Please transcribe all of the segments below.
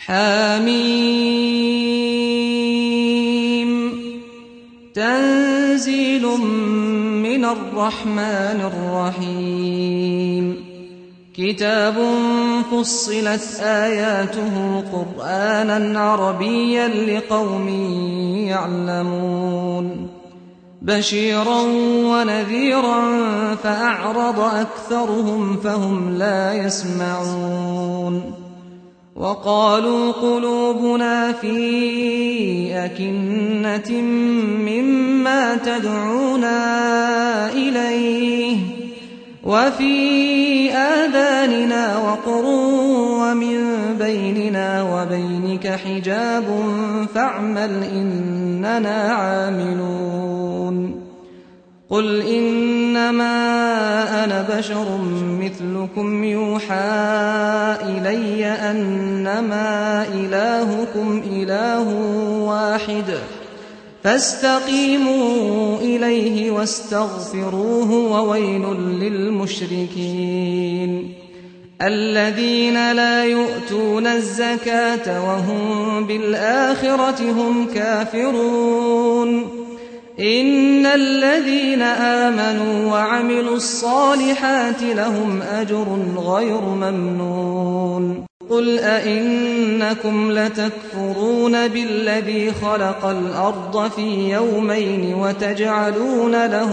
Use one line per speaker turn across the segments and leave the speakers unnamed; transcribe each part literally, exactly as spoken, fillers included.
حميم تنزيل من الرحمن الرحيم كتاب فصلت آياته قرآنا عربيا لقوم يعلمون بشيرا ونذيرا فأعرض أكثرهم فهم لا يسمعون وقالوا قلوبنا في أكنة مما تدعونا إليه وفي آذاننا وقر ومن بيننا وبينك حجاب فاعمل إننا عاملون قل إنما أنا بشر مثلكم يوحى إلي أنما إلهكم إله واحد فاستقيموا إليه واستغفروه وويل للمشركين الذين لا يؤتون الزكاة وهم بالآخرة هم كافرون إن الذين آمنوا وعملوا الصالحات لهم أجر غير ممنون قل أئنكم لتكفرون بالذي خلق الأرض في يومين وتجعلون له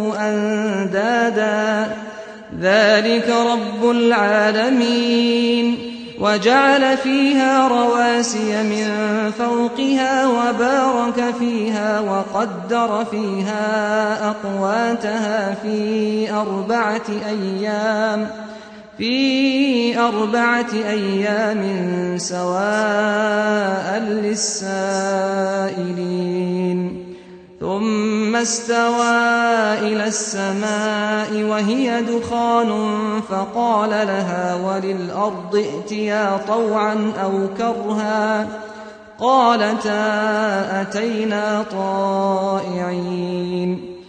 أندادا ذلك رب العالمين وجعل فيها رواسي من فوقها وبارك فيها وقدر فيها أقواتها في أربعة أيام في أربعة أيام سواء للسائلين ثم استوى إلى السماء وهي دخان فقال لها وللأرض ائتيا طوعا أو كرها قالتا أتينا طائعين